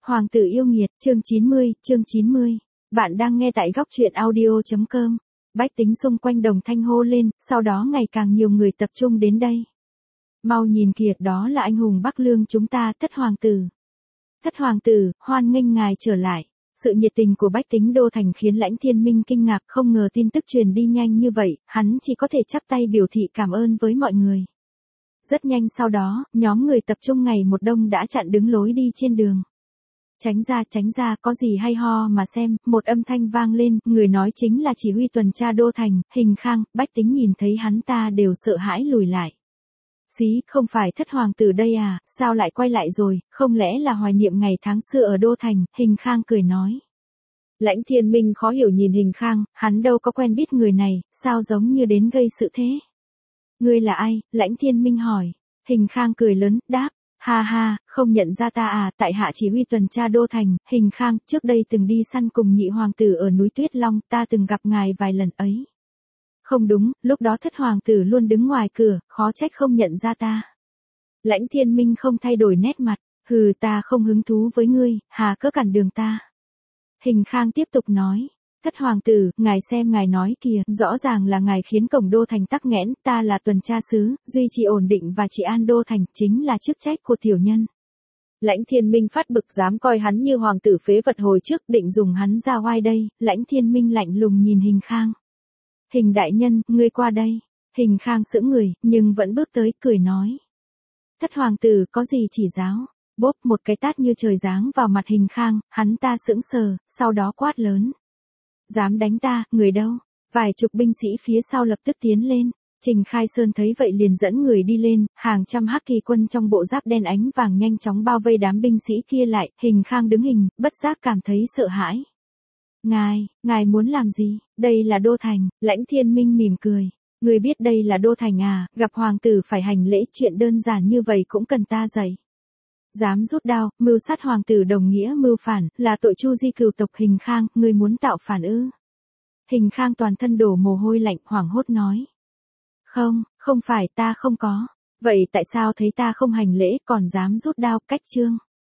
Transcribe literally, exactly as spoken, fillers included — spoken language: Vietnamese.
Hoàng tử yêu nghiệt, chương chín mươi, chương chín mươi. Bạn đang nghe tại góc truyện audio chấm com. Bách tính xung quanh Đồng Thanh hô lên, sau đó ngày càng nhiều người tập trung đến đây. Mau nhìn kìa, đó là anh hùng Bắc Lương chúng ta, Thất hoàng tử. Thất hoàng tử, hoan nghênh ngài trở lại. Sự nhiệt tình của bách tính đô thành khiến Lãnh Thiên Minh kinh ngạc, không ngờ tin tức truyền đi nhanh như vậy, hắn chỉ có thể chắp tay biểu thị cảm ơn với mọi người. Rất nhanh sau đó, nhóm người tập trung ngày một đông đã chặn đứng lối đi trên đường. Tránh ra, tránh ra, có gì hay ho mà xem, một âm thanh vang lên, người nói chính là chỉ huy tuần tra đô thành, Hình Khang. Bách tính nhìn thấy hắn ta đều sợ hãi lùi lại. Xí, không phải Thất hoàng tử đây à, sao lại quay lại rồi, không lẽ là hoài niệm ngày tháng xưa ở đô thành, Hình Khang cười nói. Lãnh Thiên Minh khó hiểu nhìn Hình Khang, hắn đâu có quen biết người này, sao giống như đến gây sự thế. Ngươi là ai? Lãnh Thiên Minh hỏi. Hình Khang cười lớn, đáp, ha ha, không nhận ra ta à, tại hạ chỉ huy tuần tra đô thành. Hình Khang, trước đây từng đi săn cùng nhị hoàng tử ở núi Tuyết Long, ta từng gặp ngài vài lần ấy. Không đúng, lúc đó Thất hoàng tử luôn đứng ngoài cửa, khó trách không nhận ra ta. Lãnh Thiên Minh không thay đổi nét mặt, hừ, ta không hứng thú với ngươi, hà cớ cản đường ta. Hình Khang tiếp tục nói. Thất hoàng tử, ngài xem ngài nói kìa, rõ ràng là ngài khiến cổng đô thành tắc nghẽn, ta là tuần tra sứ, duy trì ổn định và trị an đô thành, chính là chức trách của tiểu nhân. Lãnh Thiên Minh phát bực, dám coi hắn như hoàng tử phế vật hồi trước, định dùng hắn ra oai đây. Lãnh Thiên Minh lạnh lùng nhìn Hình Khang. Hình đại nhân, ngươi qua đây. Hình Khang sững người, nhưng vẫn bước tới, cười nói. Thất hoàng tử, có gì chỉ giáo? Bốp, một cái tát như trời giáng vào mặt Hình Khang, hắn ta sững sờ, sau đó quát lớn. Dám đánh ta, người đâu? Vài chục binh sĩ phía sau lập tức tiến lên. Trình Khai Sơn thấy vậy liền dẫn người đi lên, hàng trăm hắc kỳ quân trong bộ giáp đen ánh vàng nhanh chóng bao vây đám binh sĩ kia lại. Hình Khang đứng hình, bất giác cảm thấy sợ hãi. Ngài, ngài muốn làm gì? Đây là đô thành. Lãnh Thiên Minh mỉm cười. Người biết đây là đô thành à, gặp hoàng tử phải hành lễ, chuyện đơn giản như vậy cũng cần ta dạy. Dám rút đao, mưu sát hoàng tử đồng nghĩa mưu phản, là tội chu di cửu tộc. Hình Khang, ngươi muốn tạo phản ư? Hình Khang toàn thân đổ mồ hôi lạnh, hoảng hốt nói. Không, không phải, ta không có. Vậy tại sao thấy ta không hành lễ còn dám rút đao? Cách chương.